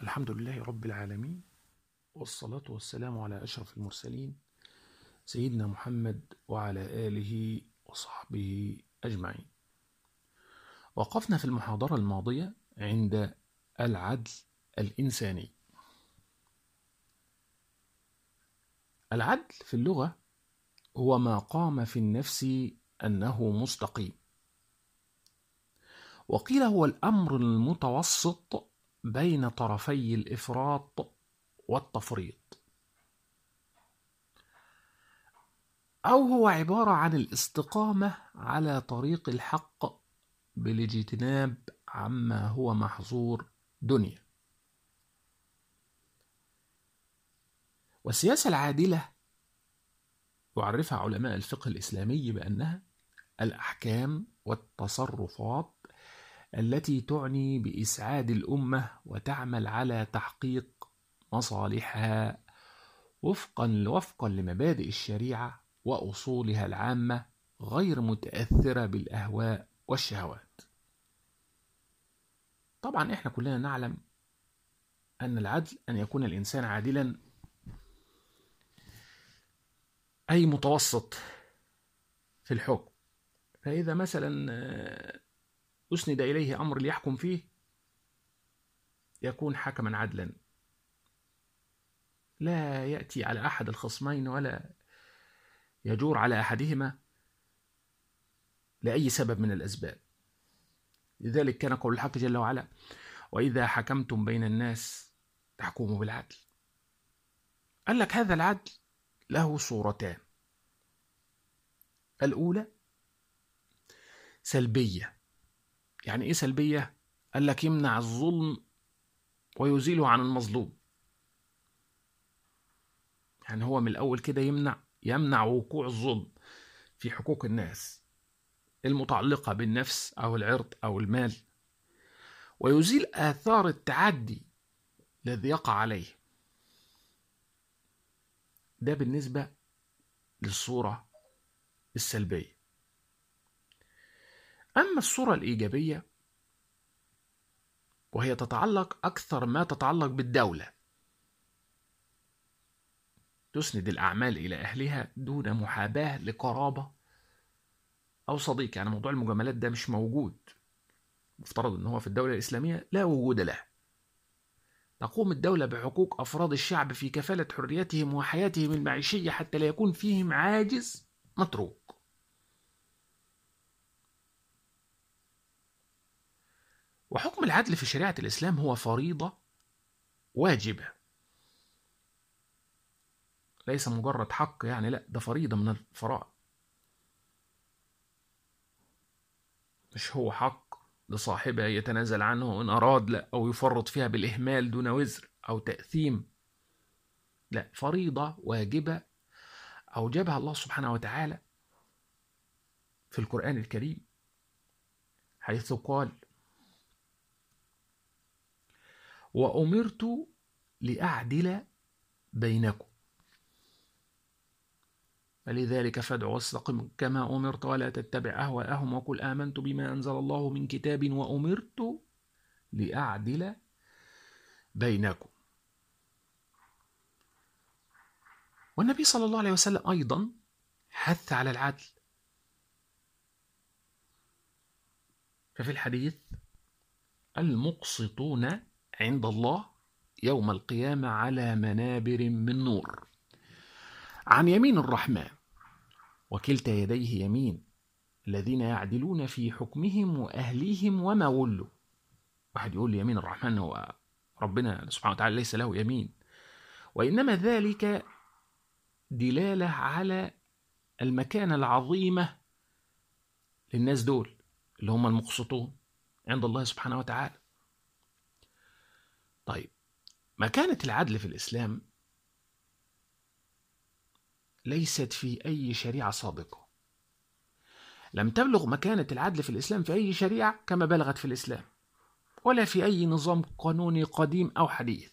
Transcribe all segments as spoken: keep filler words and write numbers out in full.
الحمد لله رب العالمين، والصلاة والسلام على أشرف المرسلين سيدنا محمد وعلى آله وصحبه أجمعين. وقفنا في المحاضرة الماضية عند العدل الإنساني. العدل في اللغة هو ما قام في النفس أنه مستقيم، وقيل هو الأمر المتوسط بين طرفي الإفراط والتفريط، أو هو عبارة عن الاستقامة على طريق الحق بالاجتناب عما هو محظور دنيا. والسياسة العادلة يعرفها علماء الفقه الإسلامي بأنها الأحكام والتصرفات التي تعني بإسعاد الأمة وتعمل على تحقيق مصالحها وفقا وفقا لمبادئ الشريعة وأصولها العامة، غير متأثرة بالأهواء والشهوات. طبعا إحنا كلنا نعلم أن العدل أن يكون الإنسان عادلا، أي متوسط في الحكم. فإذا مثلا أسند إليه أمر ليحكم فيه يكون حكما عدلا، لا يأتي على أحد الخصمين ولا يجور على أحدهما لأي سبب من الأسباب. لذلك كان قول الحق جل وعلا: وإذا حكمتم بين الناس تحكموا بالعدل. قال لك هذا العدل له صورتان. الأولى سلبية. يعني إيه سلبية؟ قال لك يمنع الظلم ويزيله عن المظلوم. يعني هو من الأول كده يمنع يمنع وقوع الظلم في حقوق الناس المتعلقة بالنفس أو العرض أو المال، ويزيل آثار التعدي الذي يقع عليه. ده بالنسبة للصورة السلبية. أما الصورة الإيجابية وهي تتعلق أكثر ما تتعلق بالدولة، تسند الأعمال إلى أهلها دون محاباة لقرابة أو صديق. يعني موضوع المجاملات ده مش موجود، مفترض أنه هو في الدولة الإسلامية لا وجود له. تقوم الدولة بحقوق أفراد الشعب في كفالة حريتهم وحياتهم المعيشية حتى لا يكون فيهم عاجز متروك. وحكم العدل في شريعة الإسلام هو فريضة واجبة، ليس مجرد حق، يعني لا، ده فريضة من الفرائض. مش هو حق لصاحبه يتنازل عنه إن أراد، لا، أو يفرط فيها بالإهمال دون وزر أو تأثيم. لا، فريضة واجبة أوجبها الله سبحانه وتعالى في القرآن الكريم، حيث قال: وأمرت لأعدل بينكم فلذلك فادع واستقم كما أمرت ولا تتبع أهواءهم وقل آمنت بما أنزل الله من كتاب وأمرت لأعدل بينكم. والنبي صلى الله عليه وسلم أيضا حث على العدل، ففي الحديث: المقسطون عند الله يوم القيامة على منابر من نور عن يمين الرحمن وكلتا يديه يمين الذين يعدلون في حكمهم وأهليهم وما ولوا. واحد يقول لي يمين الرحمن، هو ربنا سبحانه وتعالى ليس له يمين، وإنما ذلك دلالة على المكانة العظيمة للناس دول اللي هم المقسطون عند الله سبحانه وتعالى. طيب، مكانة العدل في الإسلام ليست في أي شريعة سابقة. لم تبلغ مكانة العدل في الإسلام في أي شريعة كما بلغت في الإسلام، ولا في أي نظام قانوني قديم أو حديث.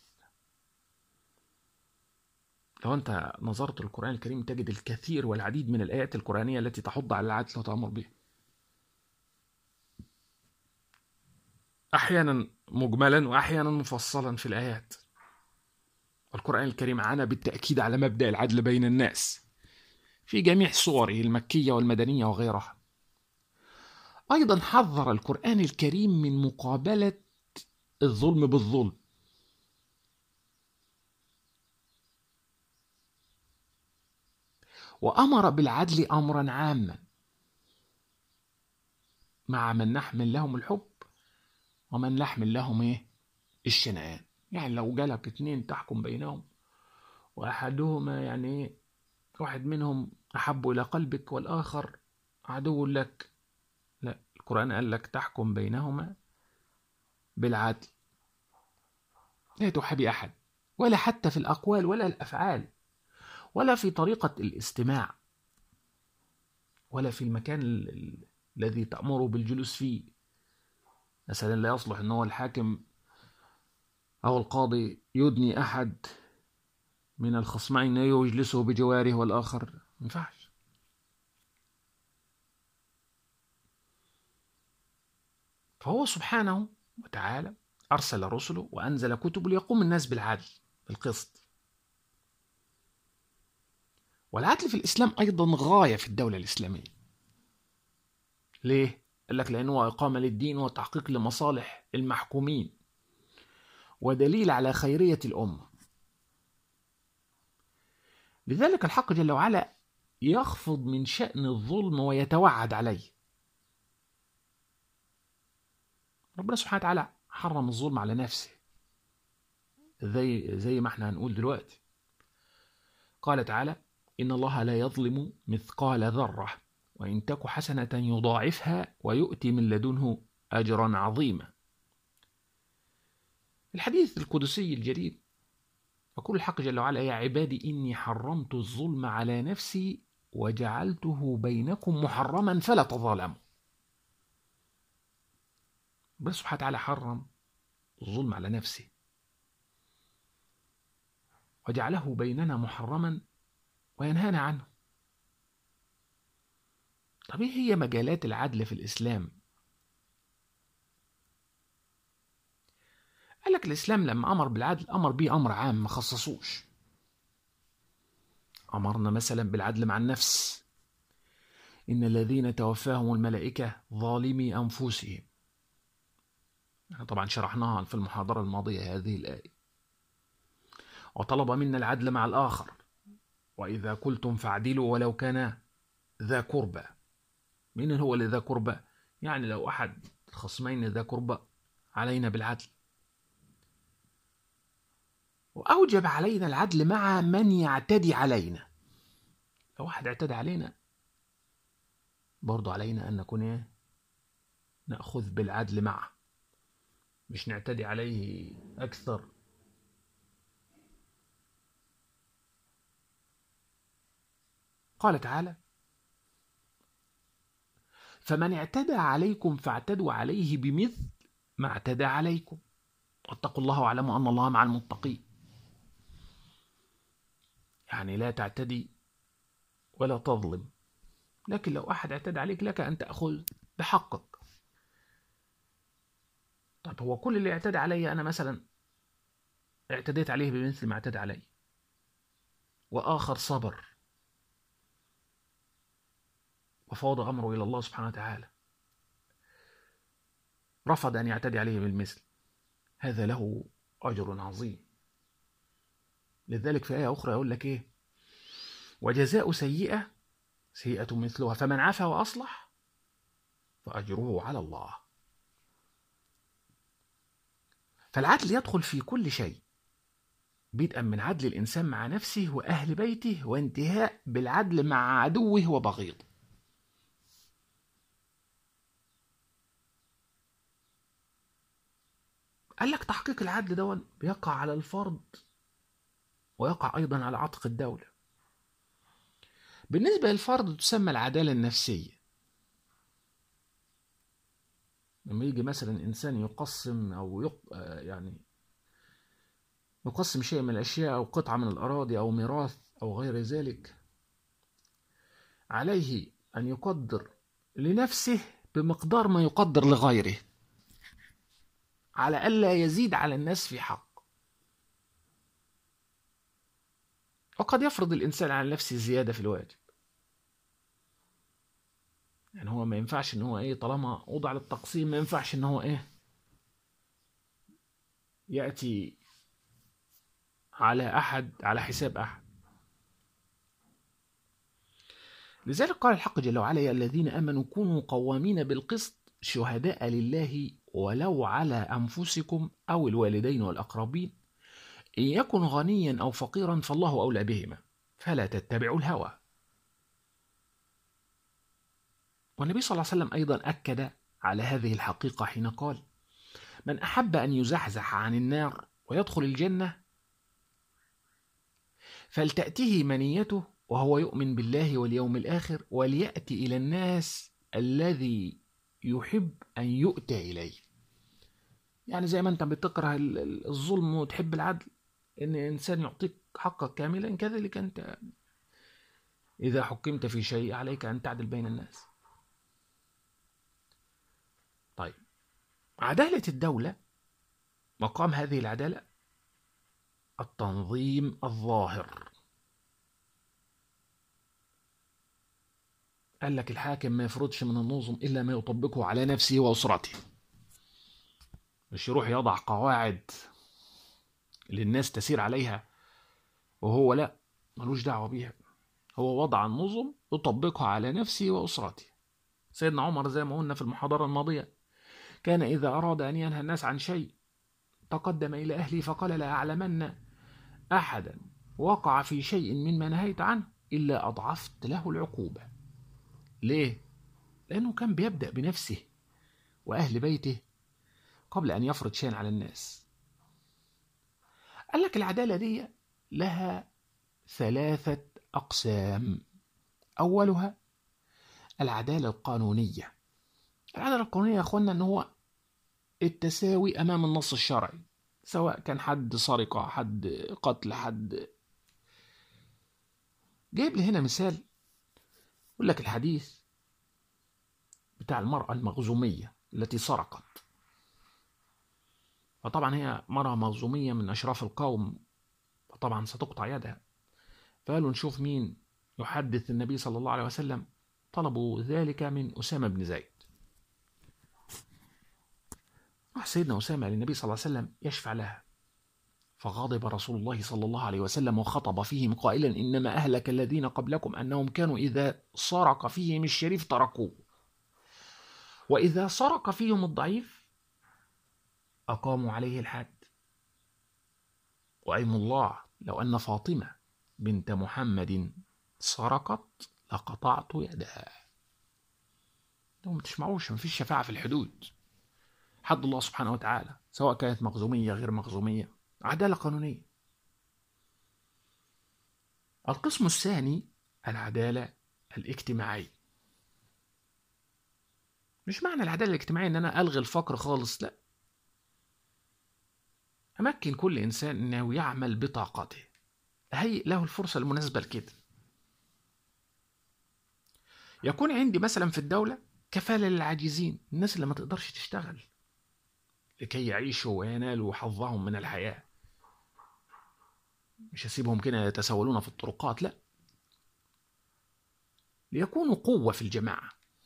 لو أنت نظرت القرآن الكريم تجد الكثير والعديد من الآيات القرآنية التي تحض على العدل وتأمر به. أحيانا مجملا وأحيانا مفصلا في الآيات. القرآن الكريم عانى بالتأكيد على مبدأ العدل بين الناس في جميع صوره المكية والمدنية وغيرها. أيضا حذر القرآن الكريم من مقابلة الظلم بالظلم، وأمر بالعدل أمرا عاما مع من نحمل لهم الحب ومن نحمل لهم إيه؟ الشنآن. يعني لو جالك اتنين تحكم بينهم وأحدهما يعني واحد منهم أحب إلى قلبك والآخر عدو لك، لا، القرآن قال لك تحكم بينهما بالعدل، لا تحابي أحد، ولا حتى في الأقوال ولا الأفعال ولا في طريقة الاستماع ولا في المكان ال- الذي تأمره بالجلوس فيه. مثلا لا يصلح أن هو الحاكم أو القاضي يدني أحد من الخصمين يجلسه بجواره والآخر ما ينفعش. فهو سبحانه وتعالى أرسل رسله وأنزل كتب ليقوم الناس بالعدل بالقسط. والعدل في الإسلام أيضا غاية في الدولة الإسلامية. ليه؟ قال لك لأنه إقامة للدين وتحقيق لمصالح المحكومين ودليل على خيرية الأمة. لذلك الحق جل وعلا يخفض من شأن الظلم ويتوعد عليه. ربنا سبحانه وتعالى حرم الظلم على نفسه، زي زي ما احنا هنقول دلوقتي. قال تعالى: إن الله لا يظلم مثقال ذرة وإن تك حسنة يضاعفها ويؤتي من لدنه أجرا عظيما. الحديث القدسي الجليل يقول الحق جل وعلا: يا عبادي إني حرمت الظلم على نفسي وجعلته بينكم محرما فلا تظالموا. ربنا سبحانه وتعالى حرم الظلم على نفسه وجعله بيننا محرما وينهانا عنه. طب ايه هي مجالات العدل في الإسلام؟ قال لك الإسلام لما أمر بالعدل أمر به أمر عام ما خصصوش. أمرنا مثلا بالعدل مع النفس: إن الذين توفاهم الملائكة ظالمي أنفسهم. طبعا شرحناها في المحاضرة الماضية هذه الآية. وطلب منا العدل مع الآخر: وإذا قلتم فاعدلوا ولو كان ذا قربى. مين هو اللي ذا قربى؟ يعني لو أحد الخصمين ذا قربى علينا بالعدل. وأوجب علينا العدل مع من يعتدي علينا. لو واحد اعتدى علينا برضو علينا أن نكون إيه؟ نأخذ بالعدل معه، مش نعتدي عليه أكثر. قال تعالى: فمن اعتدى عليكم فاعتدوا عليه بمثل ما اعتدى عليكم واتقوا الله واعلموا أن الله مع المتقين. يعني لا تعتدي ولا تظلم، لكن لو أحد اعتدى عليك لك أن تأخذ بحقك. طب هو كل اللي اعتدى علي أنا مثلا اعتديت عليه بمثل ما اعتدى علي، وآخر صبر وفوض أمره إلى الله سبحانه وتعالى، رفض أن يعتدي عليه بالمثل، هذا له أجر عظيم. لذلك في آية أخرى يقول لك إيه: وجزاء سيئة سيئة مثلها فمن عفا وأصلح فأجره على الله. فالعدل يدخل في كل شيء، بدءا من عدل الإنسان مع نفسه وأهل بيته وانتهاء بالعدل مع عدوه وبغيضه. قال لك تحقيق العدل ده بيقع على الفرد ويقع أيضا على عاتق الدولة. بالنسبة للفرد تسمى العدالة النفسية. لما يجي مثلا إنسان يقسم أو يق... يعني يقسم شيء من الأشياء أو قطعة من الأراضي أو ميراث أو غير ذلك، عليه أن يقدر لنفسه بمقدار ما يقدر لغيره. على ألا يزيد على الناس في حق. وقد يفرض الإنسان على نفسه زيادة في الواجب، يعني هو ما ينفعش إن هو إيه، طالما وضع للتقسيم ما ينفعش إن هو إيه يأتي على أحد على حساب أحد. لذلك قال الحق جل وعلا: يا الذين آمنوا كونوا قوامين بالقسط شهداء لله ولو على أنفسكم أو الوالدين والأقربين إن يكن غنيا أو فقيرا فالله أولى بهما فلا تتبعوا الهوى. والنبي صلى الله عليه وسلم أيضا أكد على هذه الحقيقة حين قال: من أحب أن يزحزح عن النار ويدخل الجنة فلتأته منيته وهو يؤمن بالله واليوم الآخر وليأتي إلى الناس الذي يحب أن يؤتى إليه. يعني زي ما أنت بتكره الظلم وتحب العدل، إن إنسان يعطيك حقك كاملا، كذلك أنت إذا حكمت في شيء عليك أن تعدل بين الناس. طيب، عدالة الدولة مقام هذه العدالة التنظيم الظاهر. قال لك الحاكم ما يفرضش من النظم إلا ما يطبقه على نفسه وأسرته، مش يروح يضع قواعد للناس تسير عليها وهو لا ملوش دعوة بيها، هو وضع النظم يطبقها على نفسه وأسرته. سيدنا عمر زي ما قلنا في المحاضرة الماضية كان إذا أراد أن ينهى الناس عن شيء تقدم إلى أهله فقال: لا أعلمن أحدا وقع في شيء مما نهيت عنه إلا أضعفت له العقوبة. ليه؟ لأنه كان بيبدأ بنفسه وأهل بيته قبل أن يفرض شيئا على الناس. قال لك العدالة دي لها ثلاثة أقسام. أولها العدالة القانونية. العدالة القانونية يا أخوانا أنه هو التساوي أمام النص الشرعي، سواء كان حد سرقة، حد قتل، حد. جايب لي هنا مثال، يقول لك الحديث بتاع المرأة المخزومية التي سرقت، فطبعا هي مرأة مخزومية من أشراف القوم، فطبعا ستقطع يدها. فقالوا نشوف مين يحدث النبي صلى الله عليه وسلم، طلبوا ذلك من أسامة بن زيد. راح سيدنا أسامة للنبي صلى الله عليه وسلم يشفع لها، فغضب رسول الله صلى الله عليه وسلم وخطب فيهم قائلا: إنما أهلك الذين قبلكم أنهم كانوا إذا سرق فيهم الشريف تركوه، وإذا سرق فيهم الضعيف أقاموا عليه الحد. وأيم الله لو أن فاطمة بنت محمد سرقت لقطعت يدها. لو ما تسمعوش، ما فيش شفاعة في الحدود، حد الله سبحانه وتعالى سواء كانت مخزومية غير مخزومية، عدالة قانونية. القسم الثاني العدالة الاجتماعية. مش معنى العدالة الاجتماعية ان انا الغي الفقر خالص، لا، امكن كل انسان انه يعمل بطاقته، هيئ له الفرصة المناسبة لكده. يكون عندي مثلا في الدولة كفالة للعاجزين، الناس اللي ما تقدرش تشتغل، لكي يعيشوا وينالوا حظهم من الحياة. مش هسيبهم كده يتسولون في الطرقات، لا، ليكونوا قوة في الجماعة،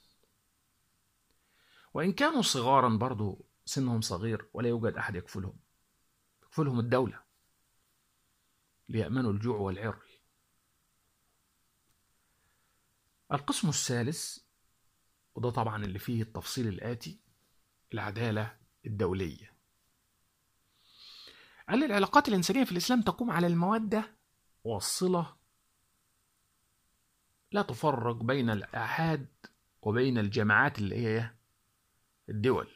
وإن كانوا صغارا برضو سنهم صغير ولا يوجد أحد يكفلهم، يكفلهم الدولة ليأمنوا الجوع والعري. القسم الثالث، وده طبعا اللي فيه التفصيل الآتي، العدالة الدولية. قال العلاقات الإنسانية في الإسلام تقوم على المودة والصلة، لا تفرق بين الآحاد وبين الجماعات اللي هي الدول.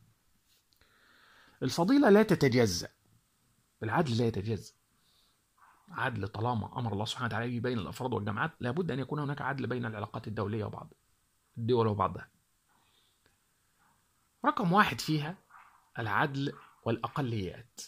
الفضيلة لا تتجزأ، العدل لا يتجزأ. عدل طالما أمر الله سبحانه وتعالى بين الأفراد والجماعات، لابد أن يكون هناك عدل بين العلاقات الدولية وبعض الدول وبعضها. رقم واحد فيها العدل والأقليات.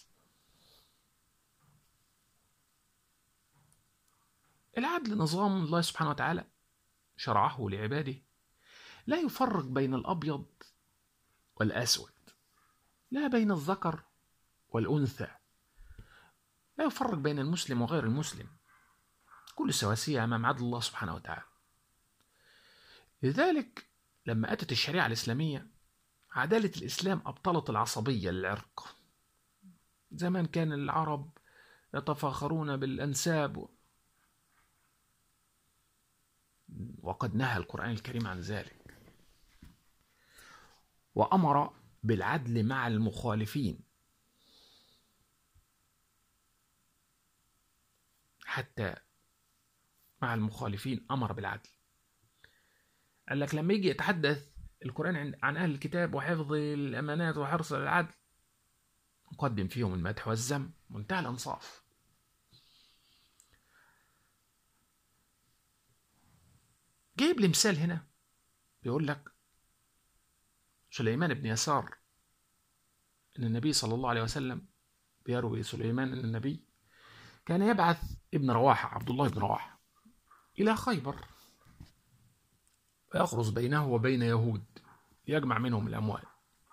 العدل نظام الله سبحانه وتعالى شرعه لعباده، لا يفرق بين الأبيض والأسود، لا بين الذكر والأنثى، لا يفرق بين المسلم وغير المسلم، كل سواسية أمام عدل الله سبحانه وتعالى. لذلك لما أتت الشريعة الإسلامية، عدالة الإسلام أبطلت العصبية للعرق. زمان كان العرب يتفاخرون بالأنساب، وقد نهى القرآن الكريم عن ذلك، وأمر بالعدل مع المخالفين، حتى مع المخالفين أمر بالعدل. قال لك لما يجي يتحدث القرآن عن أهل الكتاب وحفظ الأمانات وحرص العدل، نقدم فيهم المدح والذم، منتهى الإنصاف. جايب لي مثال هنا، بيقول لك سليمان بن يسار أن النبي صلى الله عليه وسلم، بيروي سليمان أن النبي كان يبعث ابن رواحة، عبد الله بن رواحة، إلى خيبر ويخرج بينه وبين يهود يجمع منهم الأموال.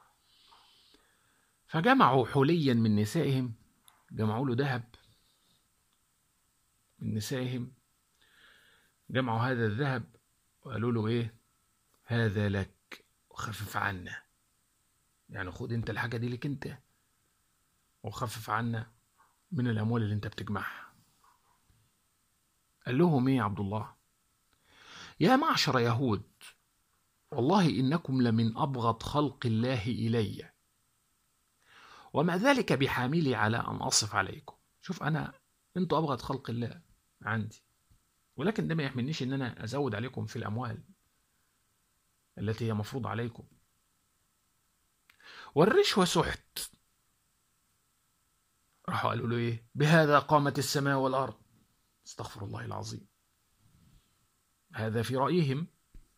فجمعوا حليا من نسائهم، جمعوا له ذهب من نسائهم، جمعوا هذا الذهب وقالوا له إيه؟ هذا لك وخفف عنا، يعني خد انت الحاجة دي لك انت وخفف عنا من الأموال اللي انت بتجمعها. قال لهم ايه عبد الله؟ يا معشر يهود، والله إنكم لمن أبغض خلق الله إلي، ومع ذلك بحاملي على أن أصف عليكم. شوف، أنا انتوا أبغض خلق الله عندي، ولكن ده ما يحملنيش ان انا ازود عليكم في الأموال التي هي مفروض عليكم. والرشوة سحت. راحوا قالوا له ايه؟ بهذا قامت السماء والأرض. استغفر الله العظيم. هذا في رأيهم.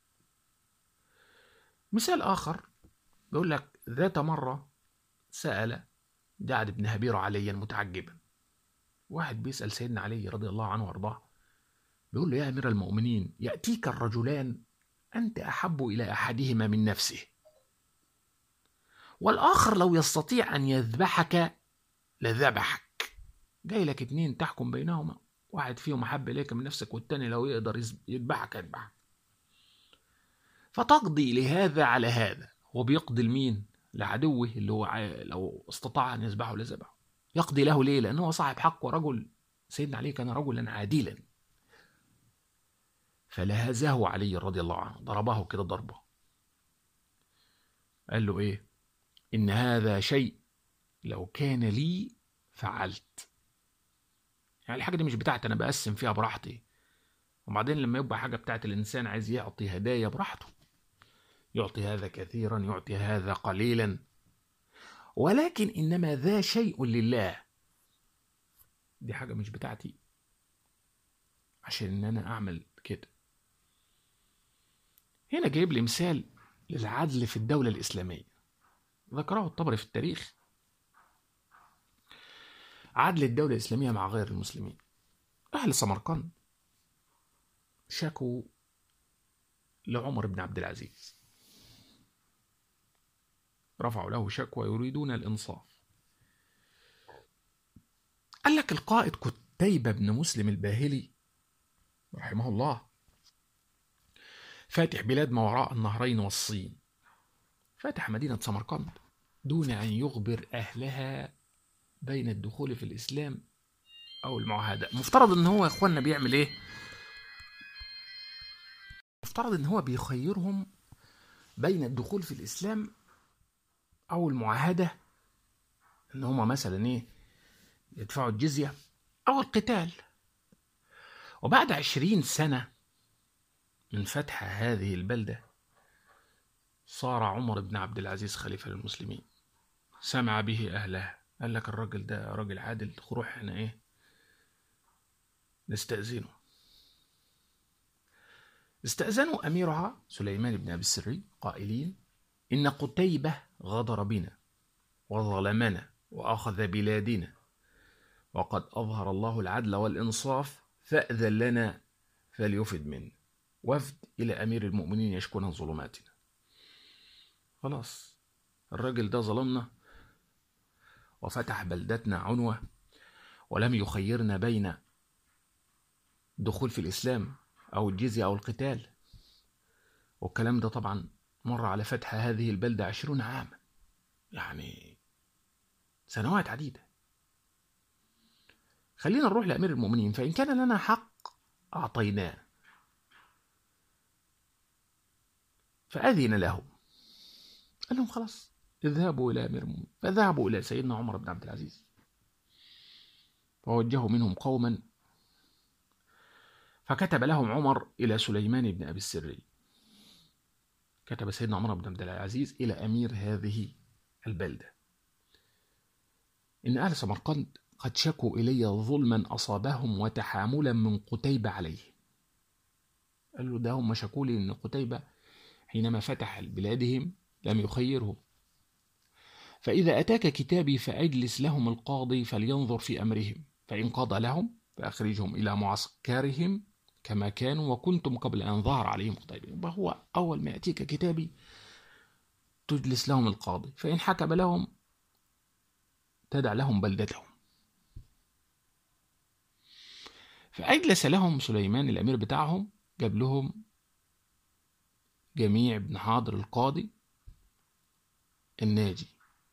مثال آخر بيقول لك ذات مرة سأل جعد بن هبيرة عليا متعجبا. واحد بيسأل سيدنا علي رضي الله عنه وارضاه، بيقول له يا أمير المؤمنين، يأتيك الرجلان أنت أحب إلى أحدهما من نفسه، والآخر لو يستطيع أن يذبحك لذبحك. جاي لك اتنين تحكم بينهما، واحد فيهم أحب إليك من نفسك، والتاني لو يقدر يذبحك يذبحك، فتقضي لهذا على هذا. هو بيقضي لمين؟ لعدوه اللي هو لو استطاع أن يذبحه لذبحه. يقضي له ليه؟ لأنه هو صاحب حق ورجل. سيدنا علي كان رجلا عادلا. فلهزه علي رضي الله عنه، ضربه كده ضربه، قال له ايه؟ إن هذا شيء لو كان لي فعلت. يعني الحاجة دي مش بتاعتي، أنا بقسم فيها براحتي. وبعدين لما يبقى حاجة بتاعت الإنسان عايز يعطي هدايا براحته، يعطي هذا كثيرا يعطي هذا قليلا، ولكن إنما ذا شيء لله. دي حاجة مش بتاعتي عشان إن أنا أعمل كده. هنا جايب لي مثال للعدل في الدولة الإسلامية، ذكره الطبري في التاريخ. عدل الدولة الإسلامية مع غير المسلمين. أهل سمرقند شكوا لعمر بن عبد العزيز، رفعوا له شكوى يريدون الإنصاف. قال لك القائد قتيبة بن مسلم الباهلي رحمه الله فاتح بلاد ما وراء النهرين والصين، فاتح مدينة سمرقند دون أن يخبر أهلها بين الدخول في الإسلام أو المعاهدة. مفترض أن هو يا إخواننا بيعمل إيه؟ مفترض أن هو بيخيرهم بين الدخول في الإسلام أو المعاهدة، أن هم مثلا إيه؟ يدفعوا الجزية أو القتال. وبعد عشرين سنة من فتح هذه البلدة صار عمر بن عبد العزيز خليفة للمسلمين. سمع به أهلها، قال لك الراجل ده راجل عادل، روح احنا إيه نستأذنه. استأذنوا أميرها سليمان بن أبي السري قائلين إن قتيبة غدر بنا وظلمنا وأخذ بلادنا، وقد أظهر الله العدل والإنصاف، فأذن لنا فليفد منا وفد إلى أمير المؤمنين يشكون ظلماتنا. خلاص الراجل ده ظلمنا وفتح بلدتنا عنوة ولم يخيرنا بين الدخول في الإسلام أو الجزية أو القتال. والكلام ده طبعا مر على فتح هذه البلدة عشرون عاما، يعني سنوات عديدة. خلينا نروح لأمير المؤمنين، فإن كان لنا حق أعطيناه، فأذن لهم، قال لهم خلاص اذهبوا إلى أمير المؤمنين. فذهبوا إلى سيدنا عمر بن عبد العزيز، فوجهوا منهم قوما، فكتب لهم عمر إلى سليمان بن أبي السري، كتب سيدنا عمر بن عبد العزيز إلى أمير هذه البلدة إن أهل سمرقند قد شكوا إلي ظلما أصابهم وتحاملا من قتيبة عليه. قال له ده هم شكوا لي إن قتيبة حينما فتح بلادهم لم يخيرهم، فإذا أتاك كتابي فأجلس لهم القاضي فلينظر في أمرهم، فإن قضى لهم فأخرجهم إلى معسكرهم كما كانوا وكنتم قبل أن ظهر عليهم قتيبة. هو أول ما يأتيك كتابي تجلس لهم القاضي، فإن حكم لهم تدع لهم بلدتهم. فأجلس لهم سليمان الأمير بتاعهم، جاب لهم جميع بن حاضر القاضي الناجي،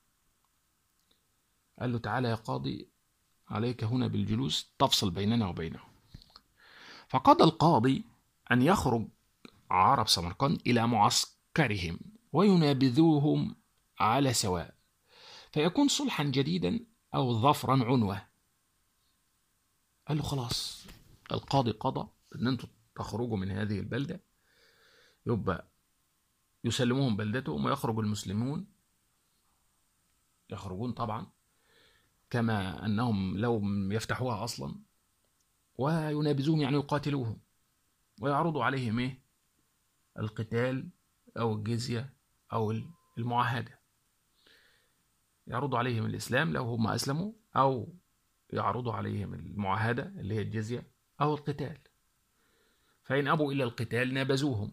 قال له تعالى يا قاضي عليك هنا بالجلوس تفصل بيننا وبينهم. فقضى القاضي أن يخرج عرب سمرقند إلى معسكرهم وينابذوهم على سواء، فيكون صلحا جديدا أو ظفرا عنوة. قال له خلاص القاضي قضى أن أنتم تخرجوا من هذه البلدة، يبقى يسلموهم بلدتهم ويخرج المسلمون، يخرجون طبعا كما أنهم لو يفتحوها أصلا، وينابذوهم يعني يقاتلوهم ويعرضوا عليهم إيه؟ القتال أو الجزية أو المعاهدة. يعرضوا عليهم الإسلام لو هم أسلموا، أو يعرضوا عليهم المعاهدة اللي هي الجزية أو القتال. فإن أبوا إلى القتال نابزوهم.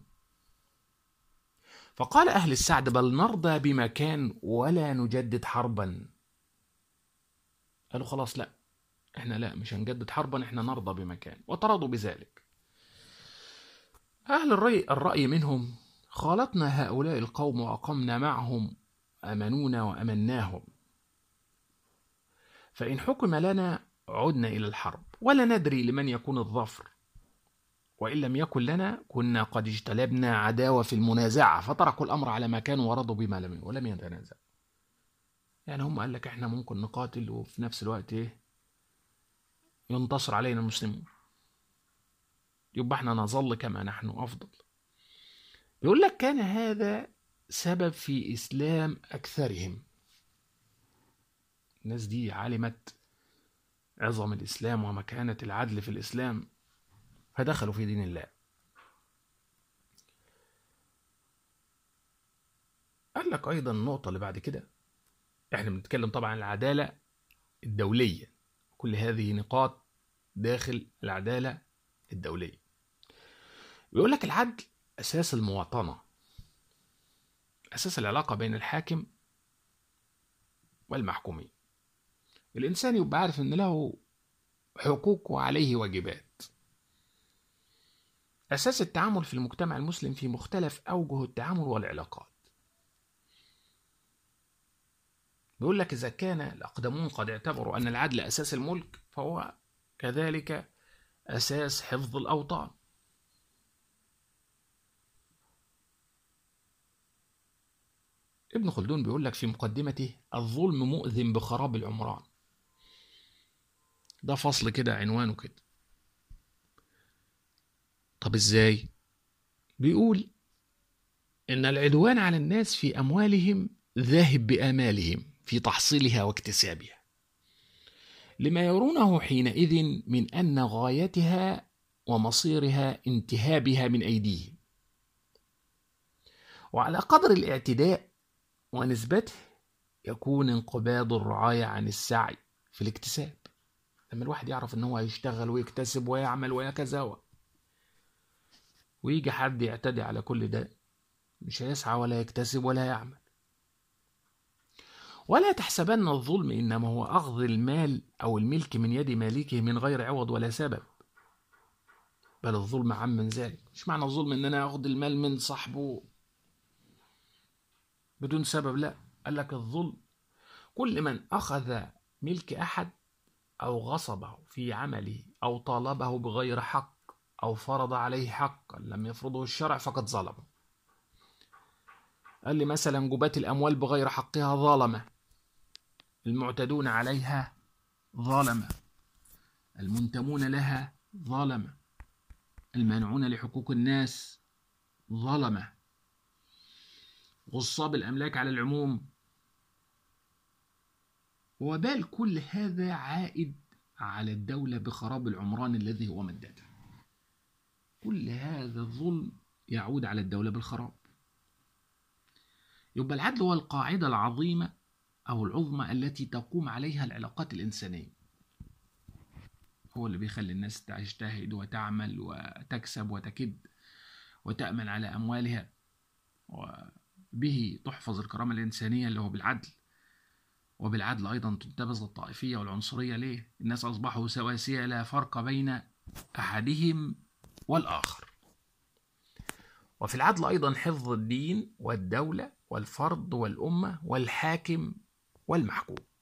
فقال أهل السعد بل نرضى بمكان ولا نجدد حربا. قالوا خلاص لا، احنا لا مش هنجدد حربا، احنا نرضى بمكان، وترضوا بذلك. أهل الرأي, الرأي منهم خالطنا هؤلاء القوم وأقمنا معهم، أمنونا وأمناهم، فإن حكم لنا عدنا إلى الحرب ولا ندري لمن يكون الظفر، وإن لم يكن لنا كنا قد اجتلبنا عداوة في المنازعة، فتركوا الأمر على ما كانوا ورضوا بما لم ولم يتنازع. يعني هم قال لك احنا ممكن نقاتل وفي نفس الوقت ايه ينتصر علينا المسلمون، يبقى احنا نظل كما نحن أفضل. يقول لك كان هذا سبب في إسلام أكثرهم. الناس دي علمت عظم الإسلام ومكانة العدل في الإسلام، فدخلوا في دين الله. قال لك أيضا النقطة اللي بعد كده، احنا بنتكلم طبعا عن العدالة الدولية، كل هذه نقاط داخل العدالة الدولية. بيقول لك العدل أساس المواطنة، أساس العلاقة بين الحاكم والمحكومين. الإنسان يبقى عارف أن له حقوق وعليه واجبات. أساس التعامل في المجتمع المسلم في مختلف أوجه التعامل والعلاقات. بيقول لك إذا كان الأقدمون قد اعتبروا أن العدل أساس الملك، فهو كذلك أساس حفظ الأوطان. ابن خلدون بيقول لك في مقدمته الظلم مؤذن بخراب العمران. ده فصل كده عنوانه كده. طب ازاي؟ بيقول إن العدوان على الناس في أموالهم ذاهب بآمالهم في تحصيلها واكتسابها، لما يرونه حينئذ من أن غايتها ومصيرها انتهابها من أيديهم، وعلى قدر الاعتداء ونسبته يكون انقباض الرعاية عن السعي في الاكتساب. لما الواحد يعرف أنه يشتغل ويكتسب ويعمل ويكذا، ويجي حد يعتدي على كل ده، مش هيسعى ولا يكتسب ولا يعمل. ولا تحسبن الظلم إنما هو أخذ المال أو الملك من يد مالكه من غير عوض ولا سبب، بل الظلم عام من ذلك. مش معنى الظلم إن أنا أخذ المال من صاحبه بدون سبب، لا، قال لك الظلم كل من أخذ ملك أحد أو غصبه في عمله أو طالبه بغير حق أو فرض عليه حقا لم يفرضه الشرع فقد ظلمه. قال لي مثلا جبات الأموال بغير حقها ظالمة، المعتدون عليها ظالمة، المنتمون لها ظالمة، المانعون لحقوق الناس ظلمة، غصاب الأملاك على العموم. وبال كل هذا عائد على الدولة بخراب العمران الذي هو مدتها. كل هذا الظلم يعود على الدولة بالخراب. يبقى العدل هو القاعدة العظيمة أو العظمى التي تقوم عليها العلاقات الإنسانية، هو اللي بيخلي الناس تجتهد وتعمل وتكسب وتكد وتأمن على أموالها، وبه تحفظ الكرامة الإنسانية اللي هو بالعدل. وبالعدل أيضا تنتبذ الطائفية والعنصرية. ليه؟ الناس أصبحوا سواسية لا فرق بين أحدهم والآخر. وفي العدل أيضا حفظ الدين والدولة والفرد والأمة والحاكم والمحكوم.